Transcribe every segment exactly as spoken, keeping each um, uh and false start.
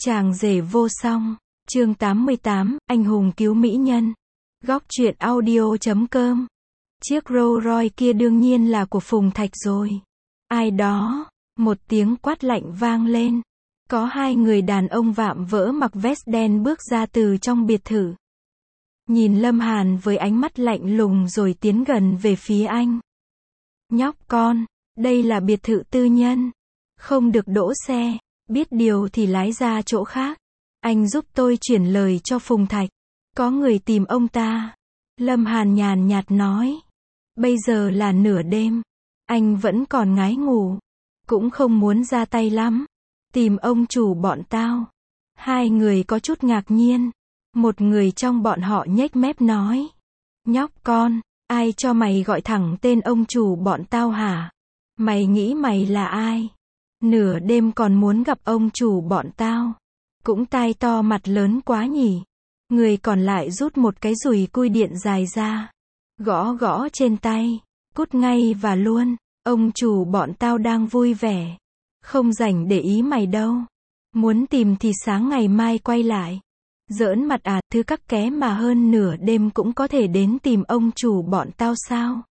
Chàng rể vô song, chương tám mươi tám, anh hùng cứu mỹ nhân. Góc truyện audio chấm com. Chiếc Rolls Royce kia đương nhiên là của Phùng Thạch rồi. Ai đó? Một tiếng quát lạnh vang lên. Có hai người đàn ông vạm vỡ mặc vest đen bước ra từ trong biệt thự. Nhìn Lâm Hàn với ánh mắt lạnh lùng rồi tiến gần về phía anh. Nhóc con, đây là biệt thự tư nhân. Không được đỗ xe, biết điều thì lái ra chỗ khác. Anh giúp tôi chuyển lời cho Phùng Thạch. Có người tìm ông ta. Lâm Hàn nhàn nhạt nói. Bây giờ là nửa đêm. Anh vẫn còn ngái ngủ. Cũng không muốn ra tay lắm. Tìm ông chủ bọn tao. Hai người có chút ngạc nhiên. Một người trong bọn họ nhếch mép nói. Nhóc con, ai cho mày gọi thẳng tên ông chủ bọn tao hả? Mày nghĩ mày là ai? Nửa đêm còn muốn gặp ông chủ bọn tao. Cũng tai to mặt lớn quá nhỉ. Người còn lại rút một cái dùi cui điện dài ra. Gõ gõ trên tay. Cút ngay và luôn. Ông chủ bọn tao đang vui vẻ. Không rảnh để ý mày đâu. Muốn tìm thì sáng ngày mai quay lại. Giỡn mặt à, thứ các ké mà hơn nửa đêm cũng có thể đến tìm ông chủ bọn tao sao?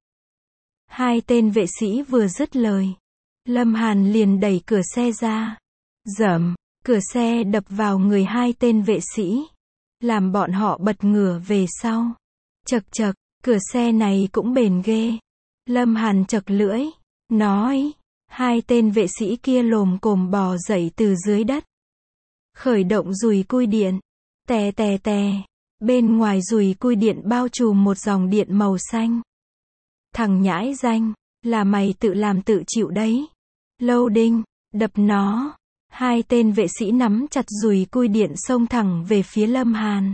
Hai tên vệ sĩ vừa dứt lời. Lâm Hàn liền đẩy cửa xe ra. Dầm, cửa xe đập vào người hai tên vệ sĩ. Làm bọn họ bật ngửa về sau. Chật chật, cửa xe này cũng bền ghê. Lâm Hàn chật lưỡi. Nói. Hai tên vệ sĩ kia lồm cồm bò dậy từ dưới đất. Khởi động dùi cui điện. Tè tè tè. Bên ngoài dùi cui điện bao trùm một dòng điện màu xanh. Thằng nhãi danh. Là mày tự làm tự chịu đấy. Lâu đinh. Đập nó. Hai tên vệ sĩ nắm chặt dùi cui điện xông thẳng về phía Lâm Hàn.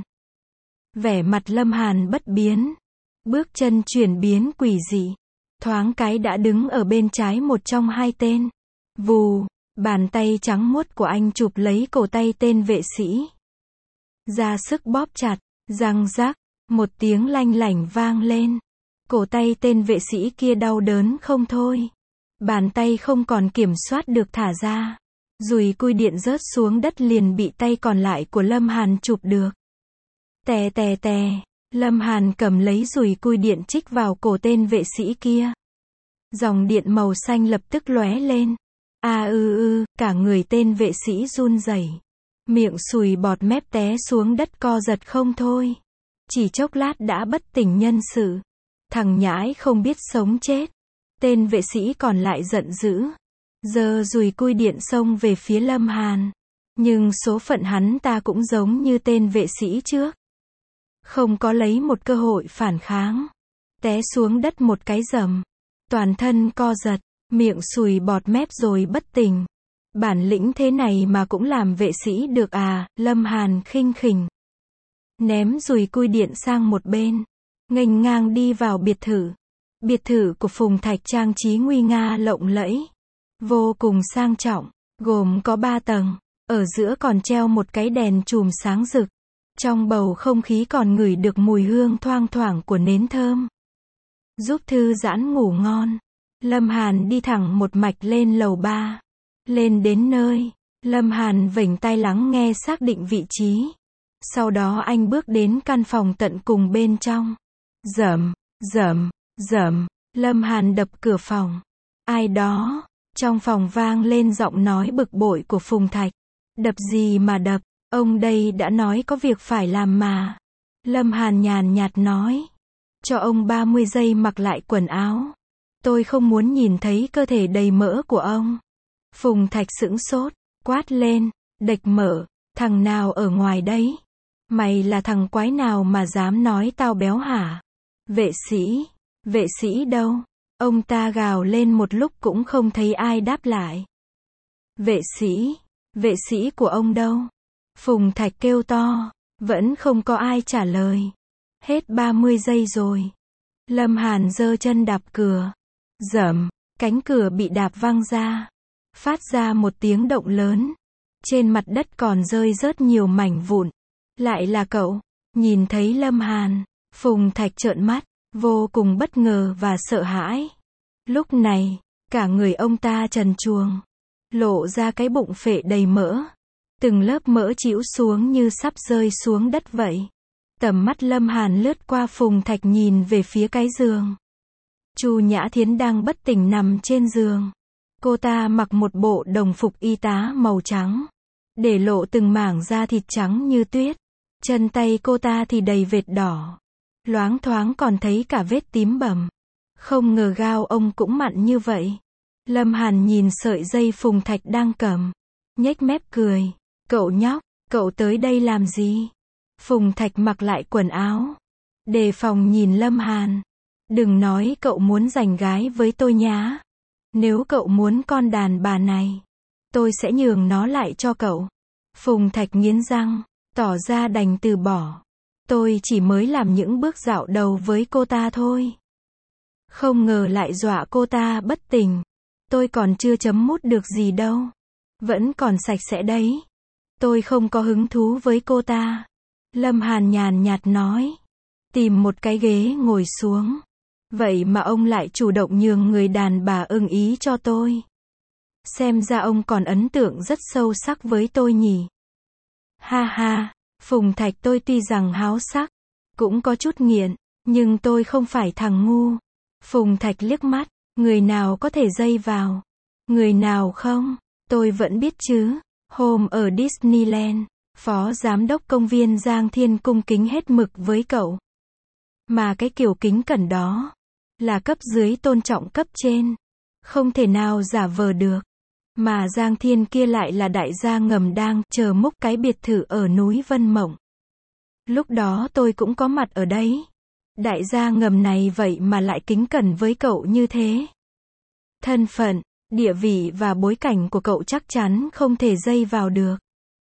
Vẻ mặt Lâm Hàn bất biến. Bước chân chuyển biến quỷ dị. Thoáng cái đã đứng ở bên trái một trong hai tên. Vù. Bàn tay trắng muốt của anh chụp lấy cổ tay tên vệ sĩ. Ra sức bóp chặt. Răng rắc. Một tiếng lanh lảnh vang lên. Cổ tay tên vệ sĩ kia đau đớn không thôi. Bàn tay không còn kiểm soát được thả ra. Dùi cui điện rớt xuống đất liền bị tay còn lại của Lâm Hàn chụp được. Tè tè tè. Lâm Hàn cầm lấy dùi cui điện chích vào cổ tên vệ sĩ kia. Dòng điện màu xanh lập tức lóe lên. A ư ư, cả người tên vệ sĩ run rẩy. Miệng sùi bọt mép té xuống đất co giật không thôi. Chỉ chốc lát đã bất tỉnh nhân sự. Thằng nhãi không biết sống chết. Tên vệ sĩ còn lại giận dữ. Giờ dùi cui điện xông về phía Lâm Hàn. Nhưng số phận hắn ta cũng giống như tên vệ sĩ trước. Không có lấy một cơ hội phản kháng. Té xuống đất một cái rầm. Toàn thân co giật. Miệng sùi bọt mép rồi bất tỉnh. Bản lĩnh thế này mà cũng làm vệ sĩ được à? Lâm Hàn khinh khỉnh. Ném dùi cui điện sang một bên. Nghênh ngang đi vào biệt thự. Biệt thự của Phùng Thạch trang trí nguy nga lộng lẫy. Vô cùng sang trọng. Gồm có ba tầng. Ở giữa còn treo một cái đèn chùm sáng rực. Trong bầu không khí còn ngửi được mùi hương thoang thoảng của nến thơm. Giúp thư giãn ngủ ngon. Lâm Hàn đi thẳng một mạch lên lầu ba. Lên đến nơi. Lâm Hàn vểnh tai lắng nghe xác định vị trí. Sau đó anh bước đến căn phòng tận cùng bên trong. Dầm, dầm, dầm. Lâm Hàn đập cửa phòng. Ai đó? Trong phòng vang lên giọng nói bực bội của Phùng Thạch. Đập gì mà đập, ông đây đã nói có việc phải làm mà. Lâm Hàn nhàn nhạt nói. Cho ông ba mươi giây mặc lại quần áo. Tôi không muốn nhìn thấy cơ thể đầy mỡ của ông. Phùng Thạch sững sốt, quát lên. Đệch mỡ, thằng nào ở ngoài đấy? Mày là thằng quái nào mà dám nói tao béo hả? Vệ sĩ, vệ sĩ đâu? Ông ta gào lên một lúc cũng không thấy ai đáp lại. Vệ sĩ, vệ sĩ của ông đâu? Phùng Thạch kêu to, vẫn không có ai trả lời. Hết ba mươi giây rồi. Lâm Hàn giơ chân đạp cửa. Dầm, cánh cửa bị đạp văng ra. Phát ra một tiếng động lớn. Trên mặt đất còn rơi rớt nhiều mảnh vụn. Lại là cậu. Nhìn thấy Lâm Hàn, Phùng Thạch trợn mắt, vô cùng bất ngờ và sợ hãi. Lúc này, cả người ông ta trần truồng, lộ ra cái bụng phệ đầy mỡ. Từng lớp mỡ trĩu xuống như sắp rơi xuống đất vậy. Tầm mắt Lâm Hàn lướt qua Phùng Thạch nhìn về phía cái giường. Chu Nhã Thiến đang bất tỉnh nằm trên giường. Cô ta mặc một bộ đồng phục y tá màu trắng, để lộ từng mảng da thịt trắng như tuyết. Chân tay cô ta thì đầy vệt đỏ. Loáng thoáng còn thấy cả vết tím bầm. Không ngờ gao ông cũng mặn như vậy. Lâm Hàn nhìn sợi dây Phùng Thạch đang cầm, nhếch mép cười. Cậu nhóc, cậu tới đây làm gì? Phùng Thạch mặc lại quần áo, đề phòng nhìn Lâm Hàn. Đừng nói cậu muốn giành gái với tôi nhá. Nếu cậu muốn con đàn bà này, tôi sẽ nhường nó lại cho cậu. Phùng Thạch nghiến răng, tỏ ra đành từ bỏ. Tôi chỉ mới làm những bước dạo đầu với cô ta thôi. Không ngờ lại dọa cô ta bất tỉnh. Tôi còn chưa chấm mút được gì đâu. Vẫn còn sạch sẽ đấy. Tôi không có hứng thú với cô ta. Lâm Hàn nhàn nhạt nói. Tìm một cái ghế ngồi xuống. Vậy mà ông lại chủ động nhường người đàn bà ưng ý cho tôi. Xem ra ông còn ấn tượng rất sâu sắc với tôi nhỉ. Ha ha, Phùng Thạch, tôi tuy rằng háo sắc, cũng có chút nghiện, nhưng tôi không phải thằng ngu. Phùng Thạch liếc mắt, người nào có thể dây vào, người nào không, tôi vẫn biết chứ. Hôm ở Disneyland, phó giám đốc công viên Giang Thiên cung kính hết mực với cậu. Mà cái kiểu kính cẩn đó, là cấp dưới tôn trọng cấp trên. Không thể nào giả vờ được. Mà Giang Thiên kia lại là đại gia ngầm đang chờ múc cái biệt thự ở núi Vân Mộng. Lúc đó tôi cũng có mặt ở đấy. Đại gia ngầm này vậy mà lại kính cẩn với cậu như thế. Thân phận, địa vị và bối cảnh của cậu chắc chắn không thể dây vào được.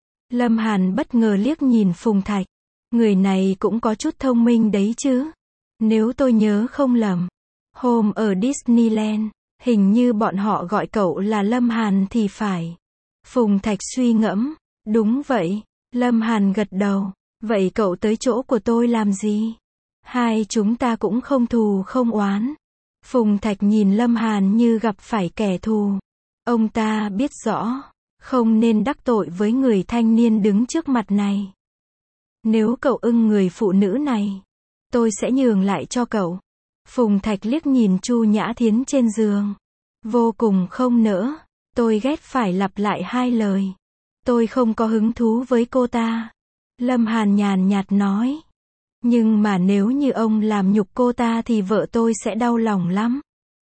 Lâm Hàn bất ngờ liếc nhìn Phùng Thạch. Người này cũng có chút thông minh đấy chứ. Nếu tôi nhớ không lầm, hôm ở Disneyland, hình như bọn họ gọi cậu là Lâm Hàn thì phải. Phùng Thạch suy ngẫm. Đúng vậy. Lâm Hàn gật đầu. Vậy cậu tới chỗ của tôi làm gì? Hai chúng ta cũng không thù không oán. Phùng Thạch nhìn Lâm Hàn như gặp phải kẻ thù. Ông ta biết rõ, không nên đắc tội với người thanh niên đứng trước mặt này. Nếu cậu ưng người phụ nữ này, tôi sẽ nhường lại cho cậu. Phùng Thạch liếc nhìn Chu Nhã Thiến trên giường. Vô cùng không nỡ. Tôi ghét phải lặp lại hai lời. Tôi không có hứng thú với cô ta. Lâm Hàn nhàn nhạt nói. Nhưng mà nếu như ông làm nhục cô ta thì vợ tôi sẽ đau lòng lắm.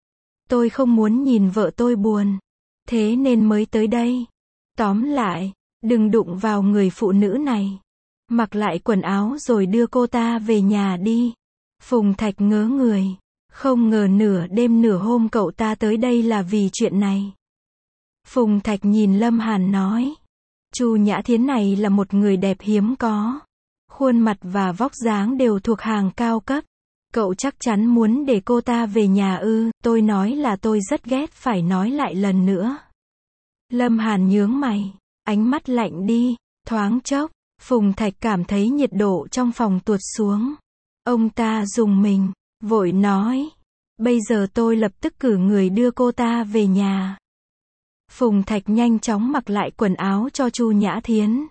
Tôi không muốn nhìn vợ tôi buồn. Thế nên mới tới đây. Tóm lại, đừng đụng vào người phụ nữ này. Mặc lại quần áo rồi đưa cô ta về nhà đi. Phùng Thạch ngớ người. Không ngờ nửa đêm nửa hôm cậu ta tới đây là vì chuyện này. Phùng Thạch nhìn Lâm Hàn nói. Chu Nhã Thiến này là một người đẹp hiếm có. Khuôn mặt và vóc dáng đều thuộc hàng cao cấp. Cậu chắc chắn muốn để cô ta về nhà ư? Tôi nói là tôi rất ghét phải nói lại lần nữa. Lâm Hàn nhướng mày. Ánh mắt lạnh đi. Thoáng chốc, Phùng Thạch cảm thấy nhiệt độ trong phòng tuột xuống. Ông ta rùng mình, vội nói. Bây giờ tôi lập tức cử người đưa cô ta về nhà. Phùng Thạch nhanh chóng mặc lại quần áo cho Chu Nhã Thiến.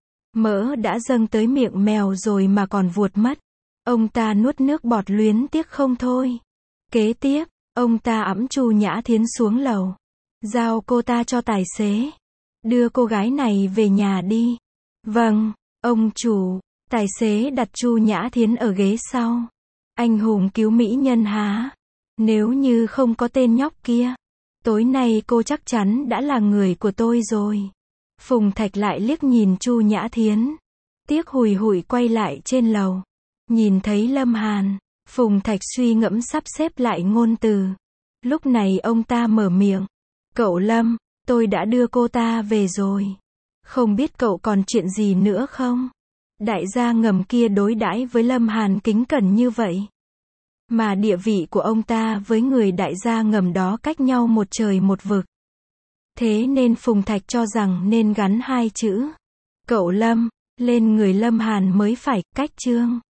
Mỡ đã dâng tới miệng mèo rồi mà còn vuột mất. Ông ta nuốt nước bọt luyến tiếc không thôi. Kế tiếp, ông ta ẵm Chu Nhã Thiến xuống lầu. Giao cô ta cho tài xế. Đưa cô gái này về nhà đi. Vâng, ông chủ. Tài xế đặt Chu Nhã Thiến ở ghế sau. Anh hùng cứu mỹ nhân há. Nếu như không có tên nhóc kia, tối nay cô chắc chắn đã là người của tôi rồi. Phùng Thạch lại liếc nhìn Chu Nhã Thiến. Tiếc hùi hụi quay lại trên lầu. Nhìn thấy Lâm Hàn, Phùng Thạch suy ngẫm sắp xếp lại ngôn từ. Lúc này ông ta mở miệng. Cậu Lâm, tôi đã đưa cô ta về rồi. Không biết cậu còn chuyện gì nữa không? Đại gia ngầm kia đối đãi với Lâm Hàn kính cẩn như vậy. Mà địa vị của ông ta với người đại gia ngầm đó cách nhau một trời một vực. Thế nên Phùng Thạch cho rằng nên gắn hai chữ. Cậu Lâm, lên người Lâm Hàn mới phải, cách trương.